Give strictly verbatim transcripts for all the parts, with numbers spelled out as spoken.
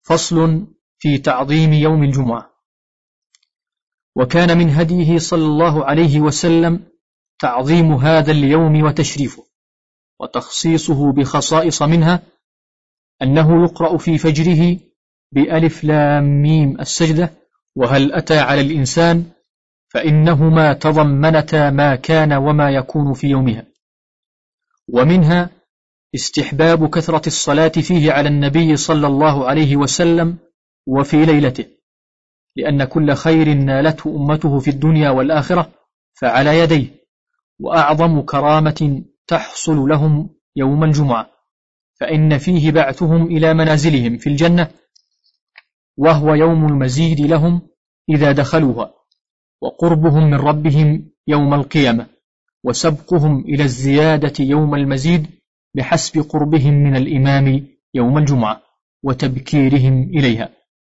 فصل في تعظيم يوم الجمعة. وكان من هديه صلى الله عليه وسلم تعظيم هذا اليوم وتشريفه، وتخصيصه بخصائص، منها أنه يقرأ في فجره بألف لام ميم السجدة وهل أتى على الإنسان، فإنهما تضمنتا ما كان وما يكون في يومها. ومنها استحباب كثرة الصلاة فيه على النبي صلى الله عليه وسلم وفي ليلته، لأن كل خير نالته أمته في الدنيا والآخرة فعلى يديه، وأعظم كرامة تحصل لهم يوم الجمعة، فإن فيه بعثهم إلى منازلهم في الجنة، وهو يوم المزيد لهم إذا دخلوها، وقربهم من ربهم يوم القيامة، وسبقهم إلى الزيادة يوم المزيد بحسب قربهم من الإمام يوم الجمعة وتبكيرهم إليها.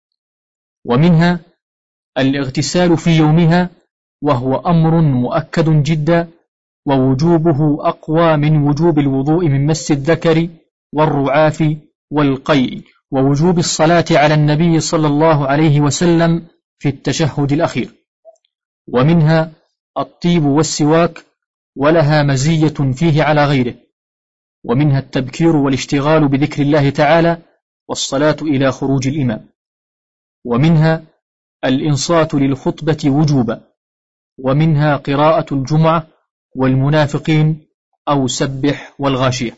ومنها الاغتسال في يومها، وهو أمر مؤكد جدا، ووجوبه أقوى من وجوب الوضوء من مس الذكر والرعاف والقيء، ووجوب الصلاة على النبي صلى الله عليه وسلم في التشهد الأخير. ومنها الطيب والسواك، ولها مزية فيه على غيره. ومنها التبكير والاشتغال بذكر الله تعالى والصلاة إلى خروج الإمام. ومنها الإنصات للخطبة وجوبا. ومنها قراءة الجمعة والمنافقين أو سبح والغاشية.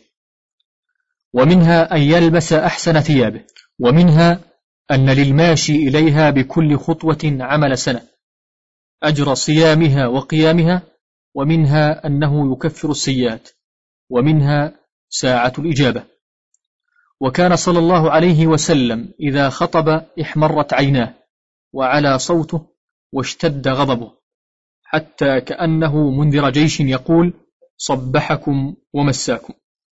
ومنها أن يلبس أحسن ثيابه. ومنها أن للماشي إليها بكل خطوة عمل سنة أجر صيامها وقيامها. ومنها أنه يكفر السيئات. ومنها ساعة الإجابة. وكان صلى الله عليه وسلم إذا خطب احمرت عيناه وعلى صوته واشتد غضبه، حتى كأنه منذر جيش يقول صبحكم ومساكم.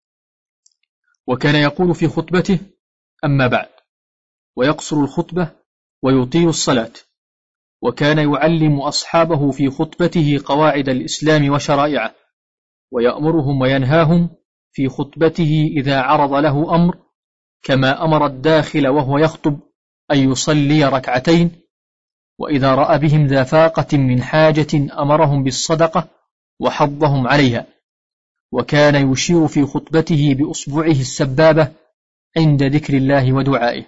وكان يقول في خطبته أما بعد، ويقصر الخطبة ويطيل الصلاة. وكان يعلم أصحابه في خطبته قواعد الإسلام وشرائعه، ويأمرهم وينهاهم في خطبته إذا عرض له أمر، كما أمر الداخل وهو يخطب أن يصلي ركعتين، وإذا رأى بهم ذا فاقة من حاجة أمرهم بالصدقة وحضهم عليها. وكان يشير في خطبته بأصبعه السبابة عند ذكر الله ودعائه.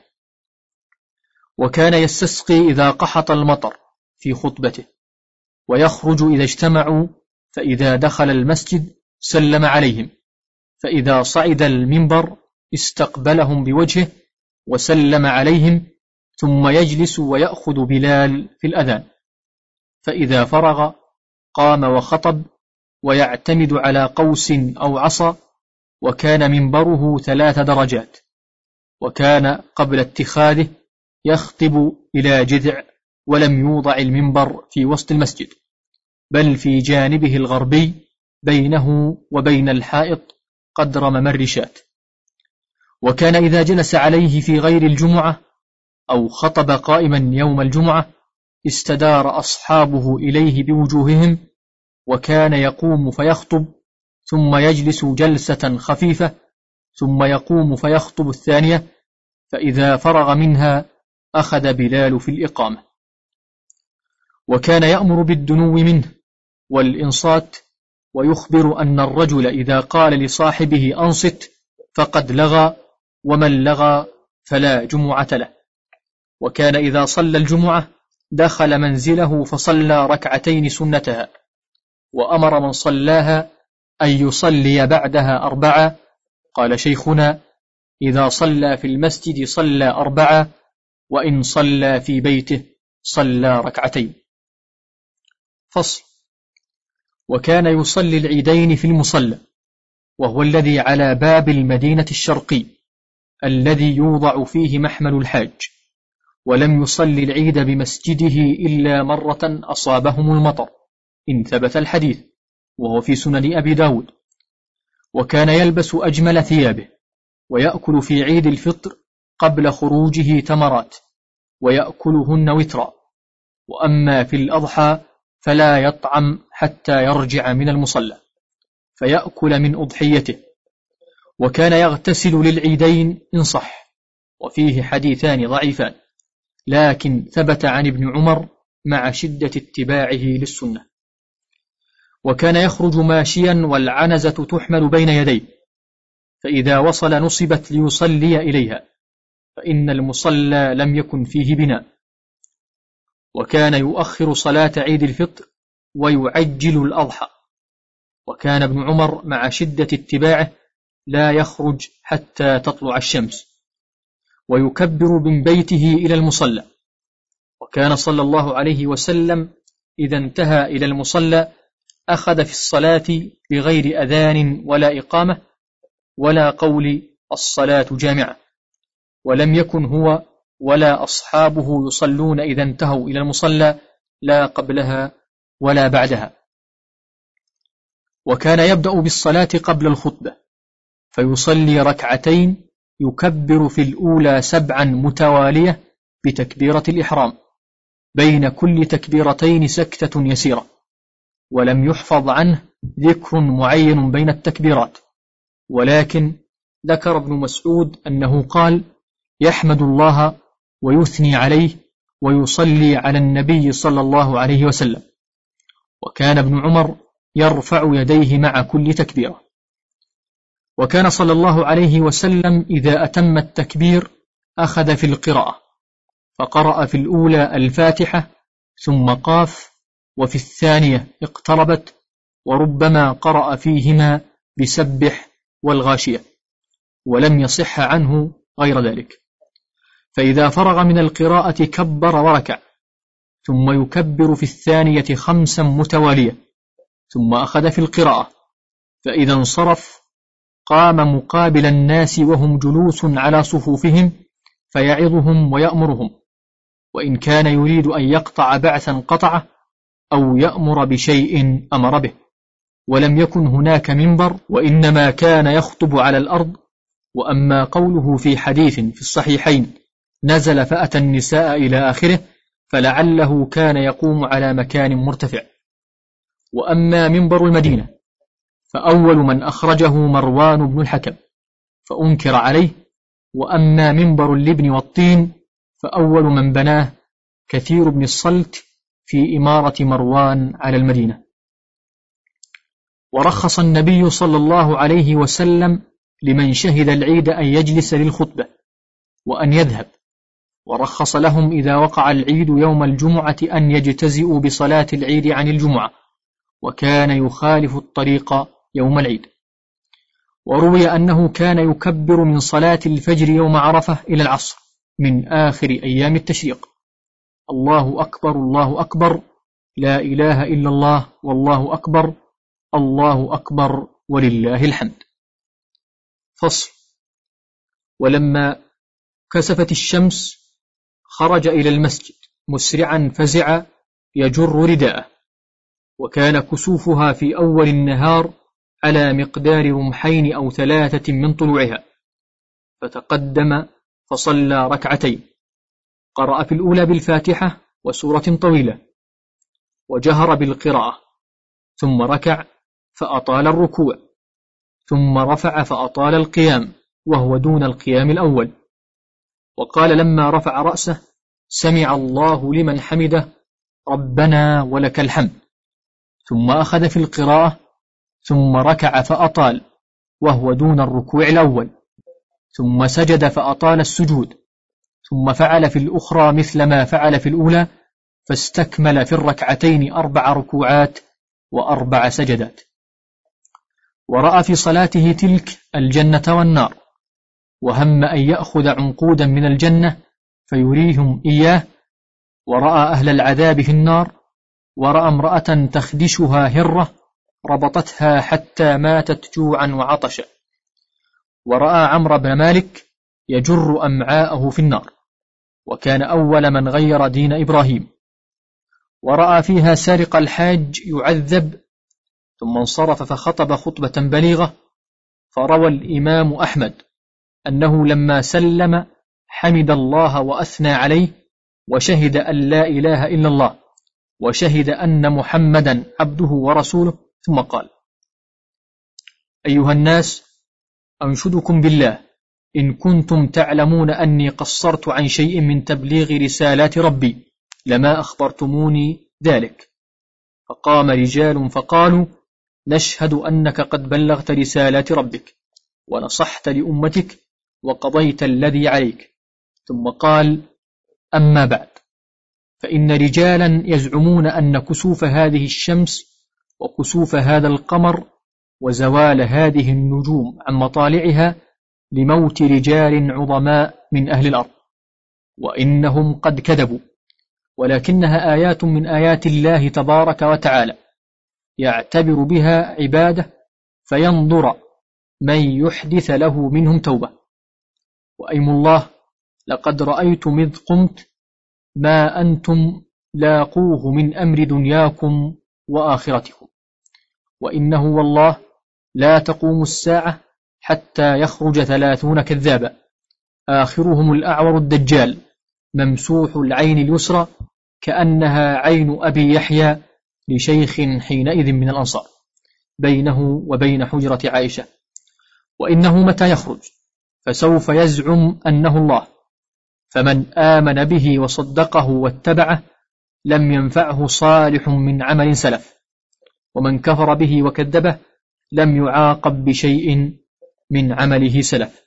وكان يستسقي إذا قحط المطر في خطبته، ويخرج إذا اجتمعوا، فإذا دخل المسجد سلم عليهم، فإذا صعد المنبر استقبلهم بوجهه وسلم عليهم، ثم يجلس ويأخذ بلال في الأذان، فإذا فرغ قام وخطب، ويعتمد على قوس أو عصا، وكان منبره ثلاث درجات. وكان قبل اتخاذه يخطب إلى جذع، ولم يوضع المنبر في وسط المسجد، بل في جانبه الغربي بينه وبين الحائط قدر ممر شاة. وكان إذا جلس عليه في غير الجمعة أو خطب قائما يوم الجمعة استدار أصحابه إليه بوجوههم، وكان يقوم فيخطب ثم يجلس جلسة خفيفة، ثم يقوم فيخطب الثانية، فإذا فرغ منها أخذ بلال في الإقامة. وكان يأمر بالدنو منه والإنصات، ويخبر أن الرجل إذا قال لصاحبه أنصت فقد لغى، ومن لغى فلا جمعة له. وكان إذا صلى الجمعة دخل منزله فصلى ركعتين سنتها، وأمر من صلاها أن يصلي بعدها أربعة. قال شيخنا إذا صلى في المسجد صلى أربعة، وإن صلى في بيته صلى ركعتين. فصل. وكان يصلي العيدين في المصلى، وهو الذي على باب المدينة الشرقي الذي يوضع فيه محمل الحاج، ولم يصلي العيد بمسجده إلا مرة أصابهم المطر إن ثبت الحديث، وهو في سنن أبي داود. وكان يلبس أجمل ثيابه، ويأكل في عيد الفطر قبل خروجه تمرات، ويأكلهن وترا. وأما في الأضحى فلا يطعم حتى يرجع من المصلى فيأكل من أضحيته. وكان يغتسل للعيدين إن صح، وفيه حديثان ضعيفان، لكن ثبت عن ابن عمر مع شدة اتباعه للسنة. وكان يخرج ماشيا والعنزة تحمل بين يديه، فإذا وصل نصبت ليصلي إليها، فإن المصلى لم يكن فيه بناء. وكان يؤخر صلاة عيد الفطر ويعجل الأضحى. وكان ابن عمر مع شدة اتباعه لا يخرج حتى تطلع الشمس، ويكبر من بيته إلى المصلى. وكان صلى الله عليه وسلم إذا انتهى إلى المصلى أخذ في الصلاة بغير أذان ولا إقامة ولا قول الصلاة جامعة، ولم يكن هو ولا أصحابه يصلون إذا انتهوا إلى المصلى لا قبلها ولا بعدها. وكان يبدأ بالصلاة قبل الخطبة فيصلي ركعتين يكبر في الأولى سبعا متوالية بتكبيرة الإحرام، بين كل تكبيرتين سكتة يسيرة، ولم يحفظ عنه ذكر معين بين التكبيرات، ولكن ذكر ابن مسعود أنه قال: يحمد الله ويثني عليه ويصلي على النبي صلى الله عليه وسلم. وكان ابن عمر يرفع يديه مع كل تكبيرة. وكان صلى الله عليه وسلم إذا أتم التكبير أخذ في القراءة، فقرأ في الأولى الفاتحة ثم قاف، وفي الثانية اقتربت، وربما قرأ فيهما بسبح والغاشية، ولم يصح عنه غير ذلك. فإذا فرغ من القراءة كبر وركع، ثم يكبر في الثانية خمسا متوالية، ثم أخذ في القراءة، فإذا انصرف قام مقابل الناس وهم جلوس على صفوفهم فيعظهم ويأمرهم، وإن كان يريد أن يقطع بعثا قطعه أو يأمر بشيء أمر به. ولم يكن هناك منبر، وإنما كان يخطب على الأرض. وأما قوله في حديث في الصحيحين نزل فأتى النساء إلى آخره، فلعله كان يقوم على مكان مرتفع. وأما منبر المدينة فأول من أخرجه مروان بن الحكم فأنكر عليه. وأما منبر اللبن والطين فأول من بناه كثير بن الصلت في إمارة مروان على المدينة. ورخص النبي صلى الله عليه وسلم لمن شهد العيد أن يجلس للخطبة وأن يذهب، ورخص لهم إذا وقع العيد يوم الجمعة أن يجتزئوا بصلاة العيد عن الجمعة، وكان يخالف الطريق يوم العيد. وروي أنه كان يكبر من صلاة الفجر يوم عرفة إلى العصر من آخر أيام التشريق: الله أكبر الله أكبر لا إله إلا الله والله أكبر الله أكبر ولله الحمد. فصل. ولما كسفت الشمس خرج إلى المسجد مسرعا فزعا يجر رداءه، وكان كسوفها في أول النهار على مقدار رمحين أو ثلاثة من طلوعها، فتقدم فصلى ركعتين، قرأ في الأولى بالفاتحة وسورة طويلة، وجهر بالقراءة، ثم ركع فأطال الركوع، ثم رفع فأطال القيام وهو دون القيام الأول، وقال لما رفع رأسه: سمع الله لمن حمده ربنا ولك الحمد. ثم أخذ في القراءة، ثم ركع فأطال وهو دون الركوع الأول، ثم سجد فأطال السجود، ثم فعل في الأخرى مثل ما فعل في الأولى، فاستكمل في الركعتين أربع ركوعات وأربع سجدات. ورأى في صلاته تلك الجنة والنار، وهم أن يأخذ عنقودا من الجنة فيريهم إياه، ورأى أهل العذاب في النار، ورأى امرأة تخدشها هرة ربطتها حتى ماتت جوعا وعطشا، ورأى عمرو بن مالك يجر أمعاءه في النار، وكان أول من غير دين إبراهيم. ورأى فيها سارق الحاج يعذب، ثم انصرف فخطب خطبة بليغة. فروى الإمام أحمد أنه لما سلم حمد الله وأثنى عليه، وشهد أن لا إله إلا الله، وشهد أن محمدا عبده ورسوله، ثم قال: أيها الناس، أنشدكم بالله إن كنتم تعلمون أني قصرت عن شيء من تبليغ رسالات ربي لما أخبرتموني ذلك. فقام رجال فقالوا: نشهد أنك قد بلغت رسالات ربك ونصحت لأمتك وقضيت الذي عليك. ثم قال: أما بعد، فإن رجالا يزعمون أن كسوف هذه الشمس وكسوف هذا القمر وزوال هذه النجوم عن مطالعها لموت رجال عظماء من أهل الأرض، وإنهم قد كذبوا، ولكنها آيات من آيات الله تبارك وتعالى يعتبر بها عباده فينظر من يحدث له منهم توبة. وأيم الله لقد رأيتم إذ قمت ما أنتم لاقوه من أمر دنياكم وآخرتكم، وإنه والله لا تقوم الساعة حتى يخرج ثلاثون كذابا، آخرهم الأعور الدجال ممسوح العين اليسرى كأنها عين أبي يحيى لشيخ حينئذ من الأنصار بينه وبين حجرة عائشة. وإنه متى يخرج فسوف يزعم أنه الله، فمن آمن به وصدقه واتبعه لم ينفعه صالح من عمل سلف، ومن كفر به وكذبه لم يعاقب بشيء من عمله سلف.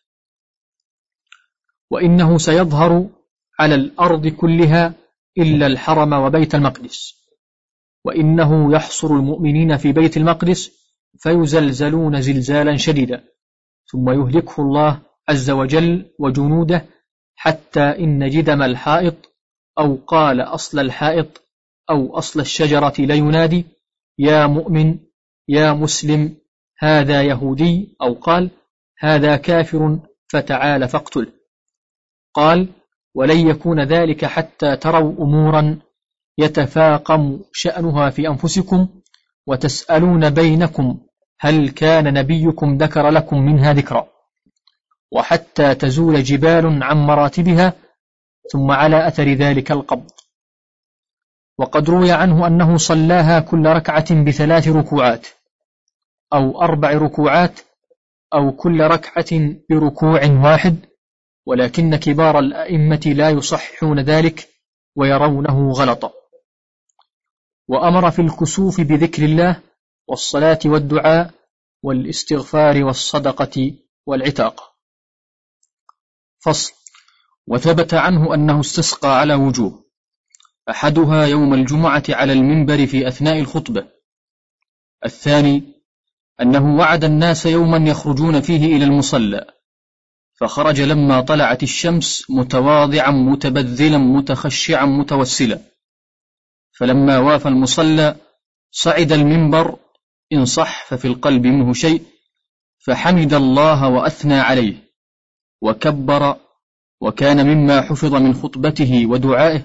وإنه سيظهر على الأرض كلها إلا الحرم وبيت المقدس، وإنه يحصر المؤمنين في بيت المقدس فيزلزلون زلزالا شديدا، ثم يهلكه الله عز وجل وجنوده حتى إن جدم الحائط أو قال أصل الحائط أو أصل الشجرة لينادي: يا مؤمن يا مسلم، هذا يهودي، أو قال هذا كافر فتعال فاقتله. قال: ولن يكون ذلك حتى تروا أمورا يتفاقم شأنها في أنفسكم وتسألون بينكم هل كان نبيكم ذكر لكم منها ذكرا، وحتى تزول جبال عن مراتبها، ثم على أثر ذلك القبض. وقد روي عنه أنه صلاها كل ركعة بثلاث ركوعات أو أربع ركوعات أو كل ركعة بركوع واحد، ولكن كبار الأئمة لا يصححون ذلك ويرونه غلطا. وأمر في الكسوف بذكر الله والصلاة والدعاء والاستغفار والصدقة والعتاق. فصل. وثبت عنه أنه استسقى على وجوه: أحدها يوم الجمعة على المنبر في أثناء الخطبة، الثاني أنه وعد الناس يوما يخرجون فيه إلى المصلى، فخرج لما طلعت الشمس متواضعا متبذلا متخشعا متوسلا، فلما وافى المصلى صعد المنبر إن صح ففي القلب منه شيء، فحمد الله وأثنى عليه وكبر، وكان مما حفظ من خطبته ودعائه: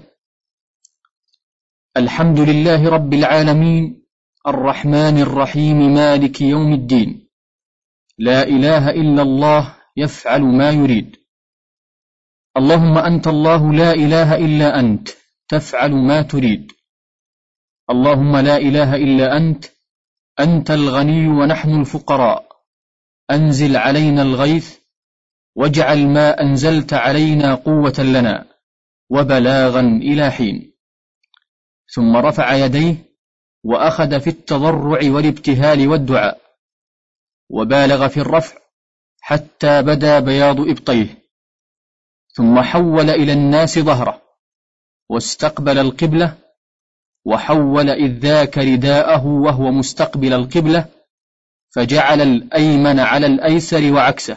الحمد لله رب العالمين الرحمن الرحيم مالك يوم الدين، لا إله إلا الله يفعل ما يريد، اللهم أنت الله لا إله إلا أنت تفعل ما تريد، اللهم لا إله إلا أنت أنت الغني ونحن الفقراء، أنزل علينا الغيث واجعل ما أنزلت علينا قوة لنا وبلاغا إلى حين. ثم رفع يديه وأخذ في التضرع والابتهال والدعاء، وبالغ في الرفع حتى بدا بياض إبطيه، ثم حول إلى الناس ظهره واستقبل القبلة، وحول إذ ذاك رداءه وهو مستقبل القبلة، فجعل الأيمن على الأيسر وعكسه،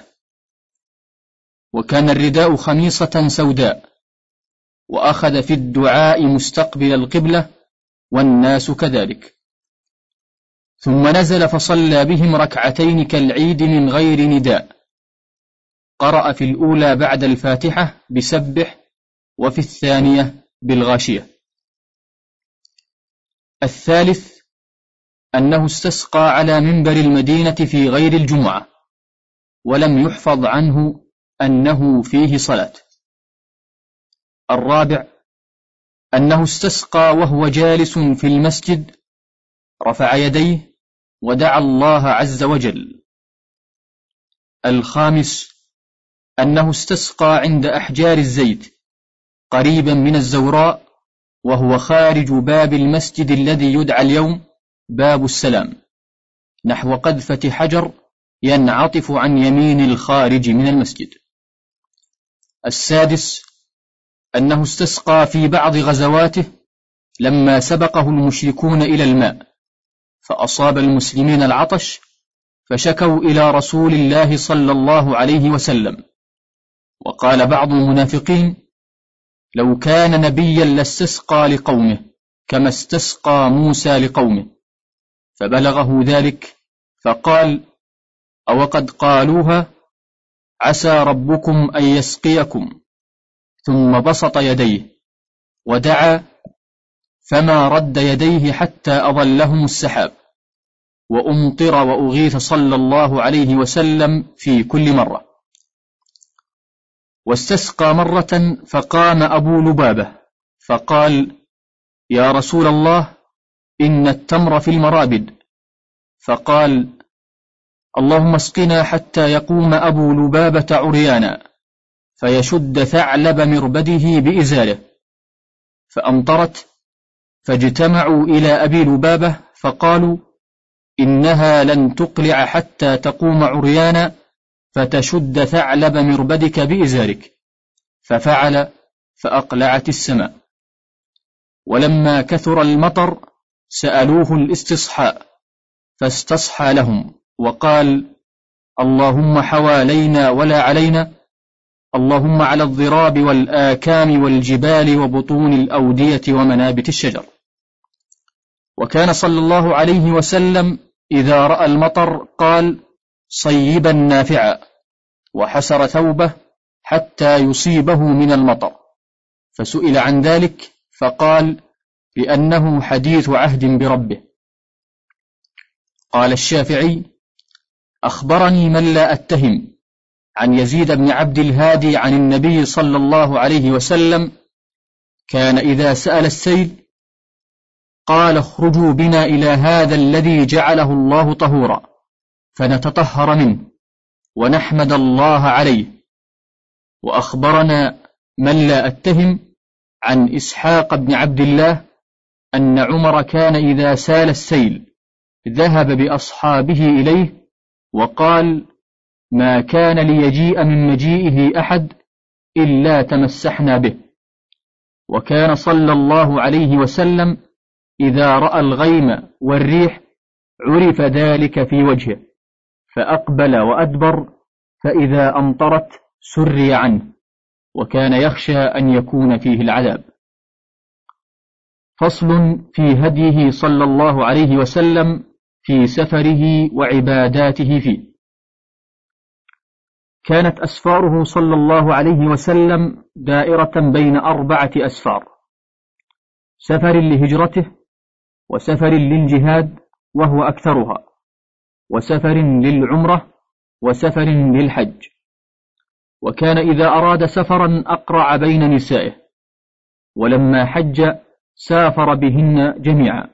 وكان الرداء خميصة سوداء، وأخذ في الدعاء مستقبل القبلة والناس كذلك. ثم نزل فصلى بهم ركعتين كالعيد من غير نداء، قرأ في الأولى بعد الفاتحة بسبح، وفي الثانية بالغاشية. الثالث أنه استسقى على منبر المدينة في غير الجمعة، ولم يحفظ عنه أنه فيه صلاة. الرابع أنه استسقى وهو جالس في المسجد، رفع يديه ودعا الله عز وجل. الخامس أنه استسقى عند أحجار الزيت قريبا من الزوراء، وهو خارج باب المسجد الذي يدعى اليوم باب السلام، نحو قذفة حجر ينعطف عن يمين الخارج من المسجد. السادس أنه استسقى في بعض غزواته لما سبقه المشركون إلى الماء، فأصاب المسلمين العطش، فشكوا إلى رسول الله صلى الله عليه وسلم. وقال بعض المنافقين: لو كان نبيا لاستسقى لقومه كما استسقى موسى لقومه، فبلغه ذلك فقال: أوقد قالوها، عسى ربكم أن يسقيكم. ثم بسط يديه ودعا، فما رد يديه حتى أظلهم السحاب، وأمطر وأغيث صلى الله عليه وسلم في كل مرة. واستسقى مرة فقام أبو لبابة فقال: يا رسول الله، إن التمر في المرابد. فقال: اللهم اسقنا حتى يقوم أبو لبابة عريانا فيشد ثعلب مربده بإزاره. فأمطرت، فاجتمعوا إلى أبي لبابة فقالوا: إنها لن تقلع حتى تقوم عريانا فتشد ثعلب مربدك بإزارك. ففعل، فأقلعت السماء. ولما كثر المطر سألوه الاستصحاء، فاستصحى لهم وقال: اللهم حوالينا ولا علينا، اللهم على الضراب والآكام والجبال وبطون الأودية ومنابت الشجر. وكان صلى الله عليه وسلم إذا رأى المطر قال: صيبا نافعا، وحسر ثوبه حتى يصيبه من المطر. فسئل عن ذلك فقال: لأنه حديث عهد بربه. قال الشافعي: أخبرني من لا أتهم عن يزيد بن عبد الهادي عن النبي صلى الله عليه وسلم: كان إذا سأل السيل قال: اخرجوا بنا إلى هذا الذي جعله الله طهورا فنتطهر منه ونحمد الله عليه. وأخبرنا من لا أتهم عن إسحاق بن عبد الله أن عمر كان إذا سال السيل ذهب بأصحابه إليه وقال: ما كان ليجيء من مجيئه أحد إلا تمسحنا به. وكان صلى الله عليه وسلم إذا رأى الغيم والريح عرف ذلك في وجهه، فأقبل وأدبر، فإذا أمطرت سري عنه، وكان يخشى أن يكون فيه العذاب. فصل في هديه صلى الله عليه وسلم في سفره وعباداته فيه. كانت أسفاره صلى الله عليه وسلم دائرة بين أربعة أسفار: سفر لهجرته، وسفر للجهاد وهو أكثرها، وسفر للعمرة، وسفر للحج. وكان إذا أراد سفرا أقرع بين نسائه، ولما حج سافر بهن جميعا.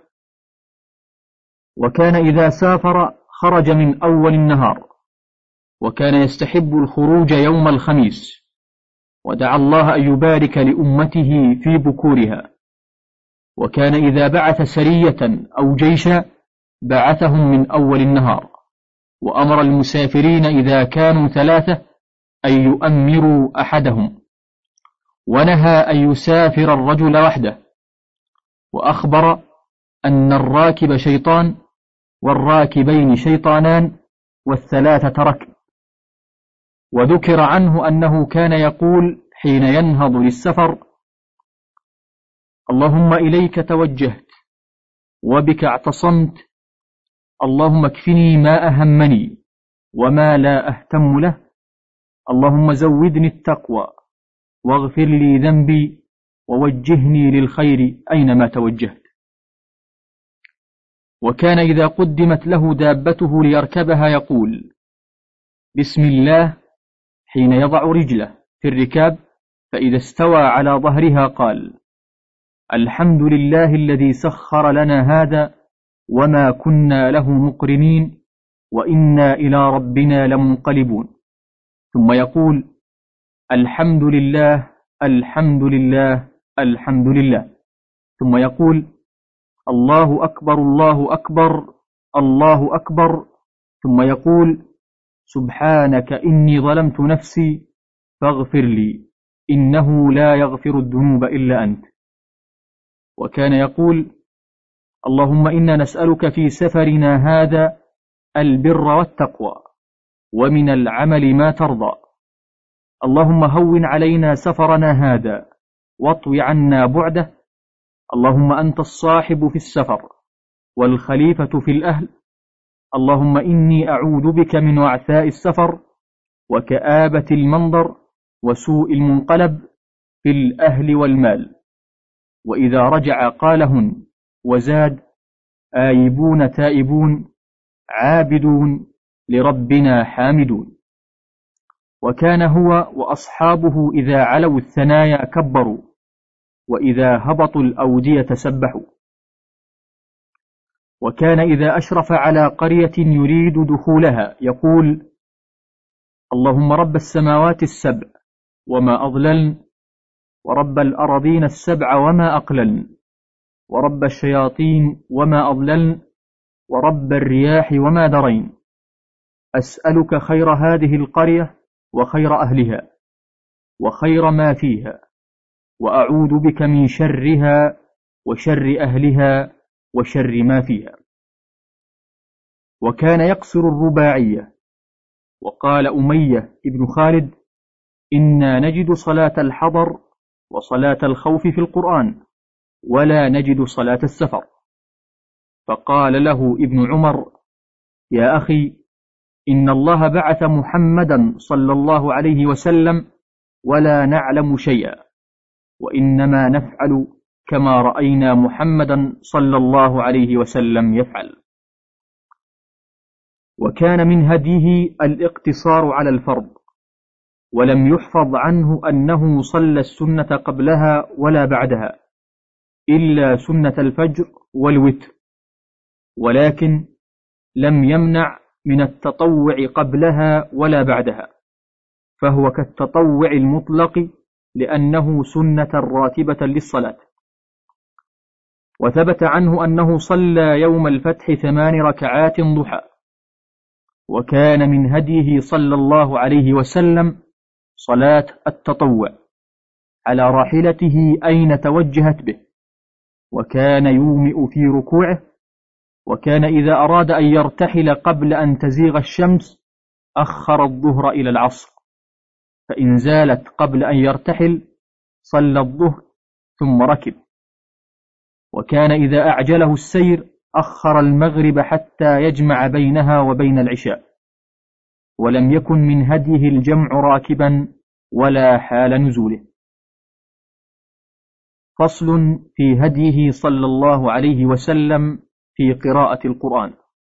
وكان إذا سافر خرج من أول النهار، وكان يستحب الخروج يوم الخميس، ودعا الله أن يبارك لأمته في بكورها. وكان إذا بعث سرية أو جيشا بعثهم من أول النهار، وأمر المسافرين إذا كانوا ثلاثة أن يؤمروا أحدهم، ونهى أن يسافر الرجل وحده. وأخبر أن الراكب شيطان، والراكبين شيطانان، والثلاثة ركب. وذكر عنه أنه كان يقول حين ينهض للسفر: اللهم إليك توجهت وبك اعتصمت، اللهم اكفني ما أهمني وما لا أهتم له، اللهم زودني التقوى واغفر لي ذنبي ووجهني للخير أينما توجهت. وكان إذا قدمت له دابته ليركبها يقول: بسم الله حين يضع رجله في الركاب، فإذا استوى على ظهرها قال: الحمد لله الذي سخر لنا هذا وما كنا له مقرنين وإنا إلى ربنا لمنقلبون. ثم يقول: الحمد لله الحمد لله الحمد لله، ثم يقول الله أكبر الله أكبر الله أكبر، ثم يقول سبحانك إني ظلمت نفسي فاغفر لي إنه لا يغفر الذنوب إلا أنت. وكان يقول اللهم إنا نسألك في سفرنا هذا البر والتقوى ومن العمل ما ترضى، اللهم هون علينا سفرنا هذا واطوي عنا بعده، اللهم أنت الصاحب في السفر والخليفة في الأهل، اللهم إني أعوذ بك من وعثاء السفر وكآبة المنظر وسوء المنقلب في الأهل والمال. وإذا رجع قالهن، وزاد آيبون تائبون عابدون لربنا حامدون. وكان هو وأصحابه إذا علوا الثنايا كبروا، وإذا هبطوا الأودية سبحوا. وكان إذا أشرف على قرية يريد دخولها يقول اللهم رب السماوات السبع وما أضللن، ورب الأرضين السبع وما أقللن، ورب الشياطين وما أضللن، ورب الرياح وما درين، أسألك خير هذه القرية وخير أهلها وخير ما فيها، وأعوذ بك من شرها وشر أهلها وشر ما فيها. وكان يقصر الرباعية. وقال أمية ابن خالد إنا نجد صلاة الحضر وصلاة الخوف في القرآن ولا نجد صلاة السفر. فقال له ابن عمر يا أخي إن الله بعث محمدا صلى الله عليه وسلم ولا نعلم شيئا، وإنما نفعل كما رأينا محمدا صلى الله عليه وسلم يفعل. وكان من هديه الاقتصار على الفرض، ولم يحفظ عنه أنه صلى السنة قبلها ولا بعدها إلا سنة الفجر والوتر، ولكن لم يمنع من التطوع قبلها ولا بعدها، فهو كالتطوع المطلق لأنه سنة راتبة للصلاة. وثبت عنه أنه صلى يوم الفتح ثمان ركعات ضحى. وكان من هديه صلى الله عليه وسلم صلاة التطوع على راحلته أين توجهت به، وكان يومئ في ركوعه. وكان إذا أراد أن يرتحل قبل أن تزيغ الشمس أخر الظهر إلى العصر، فإن زالت قبل أن يرتحل صلى الظهر ثم ركب. وكان إذا أعجله السير أخر المغرب حتى يجمع بينها وبين العشاء، ولم يكن من هديه الجمع راكبا ولا حال نزوله. فصل في هديه صلى الله عليه وسلم في قراءة القرآن.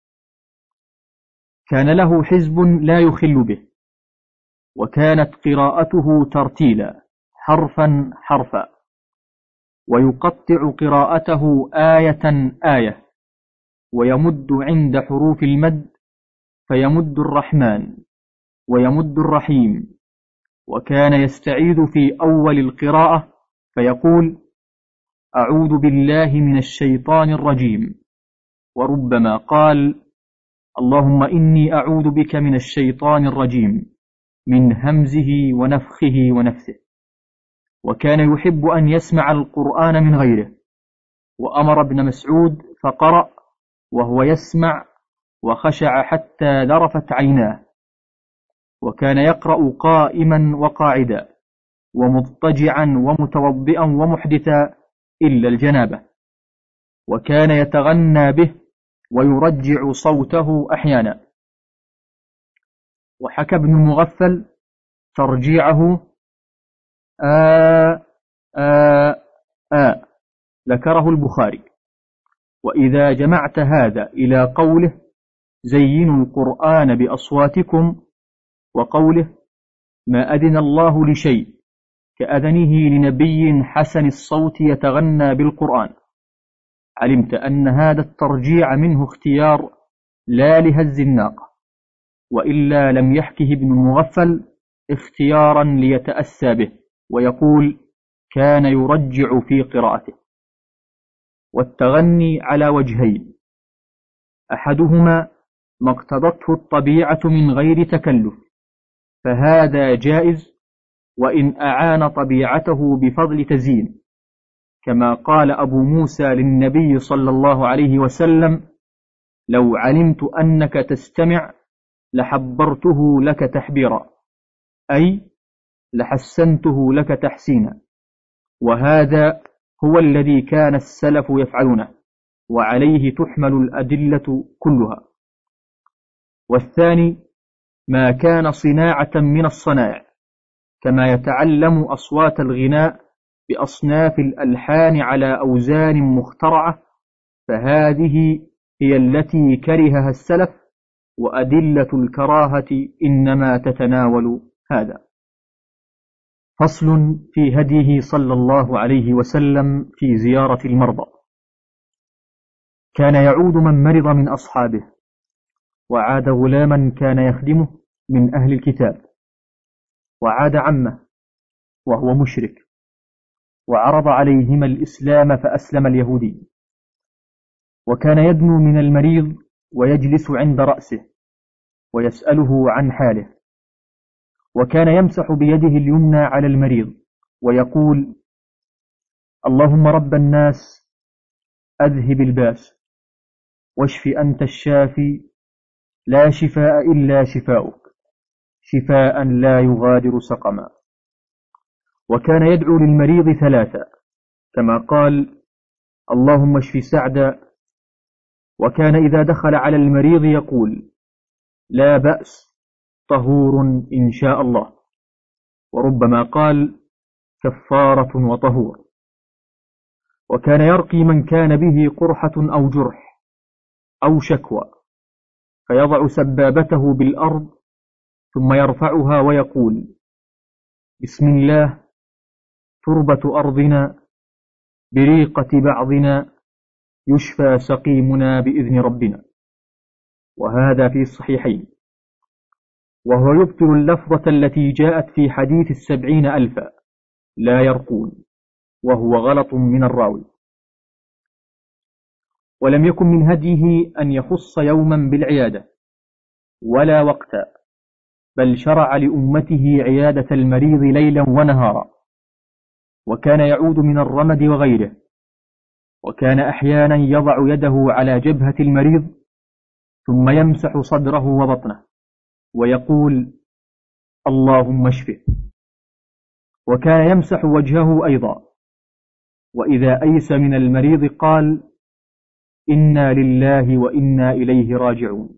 كان له حزب لا يخل به، وكانت قراءته ترتيلا حرفا حرفا، ويقطع قراءته آية آية، ويمد عند حروف المد فيمد الرحمن ويمد الرحيم. وكان يستعيذ في أول القراءة فيقول أعوذ بالله من الشيطان الرجيم، وربما قال اللهم إني أعوذ بك من الشيطان الرجيم من همزه ونفخه ونفثه. وكان يحب أن يسمع القرآن من غيره، وأمر ابن مسعود فقرأ وهو يسمع وخشع حتى ذرفت عيناه. وكان يقرأ قائما وقاعدا ومضطجعا ومتوضئا ومحدثا إلا الجنابة. وكان يتغنى به ويرجع صوته أحيانا. وحكى ابن المغفل ترجيعه آ آ آ ذكره البخاري. وإذا جمعت هذا إلى قوله زينوا القرآن بأصواتكم، وقوله ما أذن الله لشيء كأذنه لنبي حسن الصوت يتغنى بالقرآن، علمت أن هذا الترجيع منه اختيار لا لهز الناقة، وإلا لم يحكه ابن المغفل اختيارا ليتأسى به، ويقول: كان يرجع في قراءته. والتغني على وجهين: أحدهما ما اقتضته الطبيعة من غير تكلف، فهذا جائز وإن أعان طبيعته بفضل تزيين، كما قال أبو موسى للنبي صلى الله عليه وسلم: لو علمت أنك تستمع لحبرته لك تحبيرا، أي لحسنته لك تحسينا. وهذا هو الذي كان السلف يفعلونه، وعليه تحمل الأدلة كلها. والثاني ما كان صناعة من الصنائع، كما يتعلم أصوات الغناء بأصناف الألحان على أوزان مخترعة، فهذه هي التي كرهها السلف، وأدلة الكراهة إنما تتناول هذا. فصل في هديه صلى الله عليه وسلم في زيارة المرضى. كان يعود من مرض من أصحابه، وعاد غلاما كان يخدمه من أهل الكتاب، وعاد عمه وهو مشرك، وعرض عليهما الإسلام فأسلم اليهودي، وكان يدنو من المريض ويجلس عند رأسه ويسأله عن حاله، وكان يمسح بيده اليمنى على المريض ويقول: اللهم رب الناس أذهب الباس، واشف أنت الشافي، لا شفاء إلا شفاؤك، شفاء لا يغادر سقما. وكان يدعو للمريض ثلاثة، كما قال: اللهم اشف سعدا. وكان إذا دخل على المريض يقول: لا بأس، طهور إن شاء الله. وربما قال: كفارة وطهور. وكان يرقي من كان به قرحة أو جرح أو شكوى، فيضع سبابته بالأرض ثم يرفعها ويقول: بسم الله، تربة أرضنا، بريقة بعضنا، يشفى سقيمنا بإذن ربنا. وهذا في الصحيحين. وهو يبطل اللفظة التي جاءت في حديث السبعين ألفا لا يرقون، وهو غلط من الراوي. ولم يكن من هديه أن يخص يوما بالعيادة ولا وقتا، بل شرع لأمته عيادة المريض ليلا ونهارا، وكان يعود من الرمد وغيره، وكان أحيانا يضع يده على جبهة المريض ثم يمسح صدره وبطنه ويقول: اللهم اشفه. وكان يمسح وجهه أيضا، وإذا أيس من المريض قال: إنا لله وإنا إليه راجعون.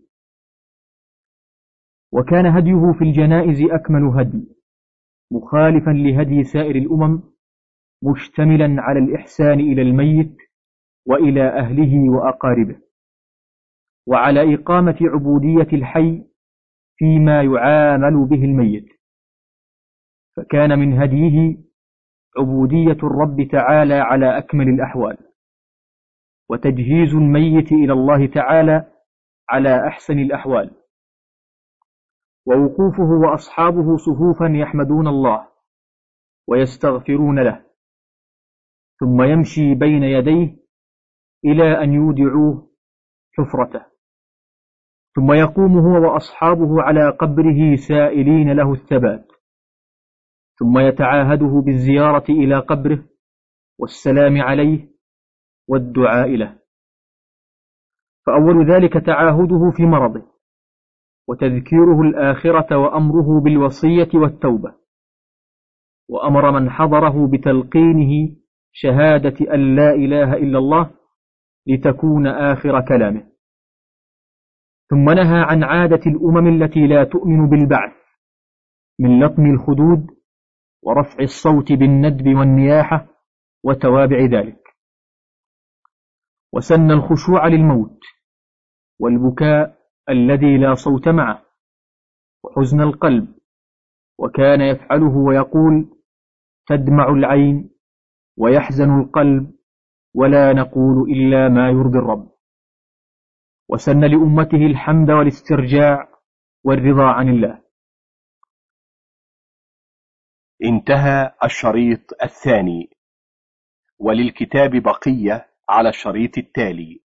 وكان هديه في الجنائز أكمل هدي، مخالفا لهدي سائر الأمم، مشتملا على الإحسان إلى الميت وإلى أهله وأقاربه، وعلى إقامة عبودية الحي فيما يعامل به الميت. فكان من هديه عبودية الرب تعالى على أكمل الأحوال، وتجهيز الميت إلى الله تعالى على أحسن الأحوال، ووقوفه وأصحابه صفوفا يحمدون الله ويستغفرون له، ثم يمشي بين يديه إلى أن يودعوه حفرته، ثم يقوم هو وأصحابه على قبره سائلين له الثبات، ثم يتعاهده بالزيارة إلى قبره والسلام عليه والدعاء له. فأول ذلك تعاهده في مرضه، وتذكيره الآخرة، وأمره بالوصية والتوبة، وأمر من حضره بتلقينه شهادة أن لا إله إلا الله لتكون آخر كلامه. ثم نهى عن عادة الأمم التي لا تؤمن بالبعث من لطم الخدود ورفع الصوت بالندب والنياحة وتوابع ذلك. وسن الخشوع للموت، والبكاء الذي لا صوت معه، وحزن القلب، وكان يفعله ويقول: تدمع العين ويحزن القلب، ولا نقول إلا ما يرضي الرب. وسن لأمته الحمد والاسترجاع والرضا عن الله. انتهى الشريط الثاني، وللكتاب بقية على الشريط التالي.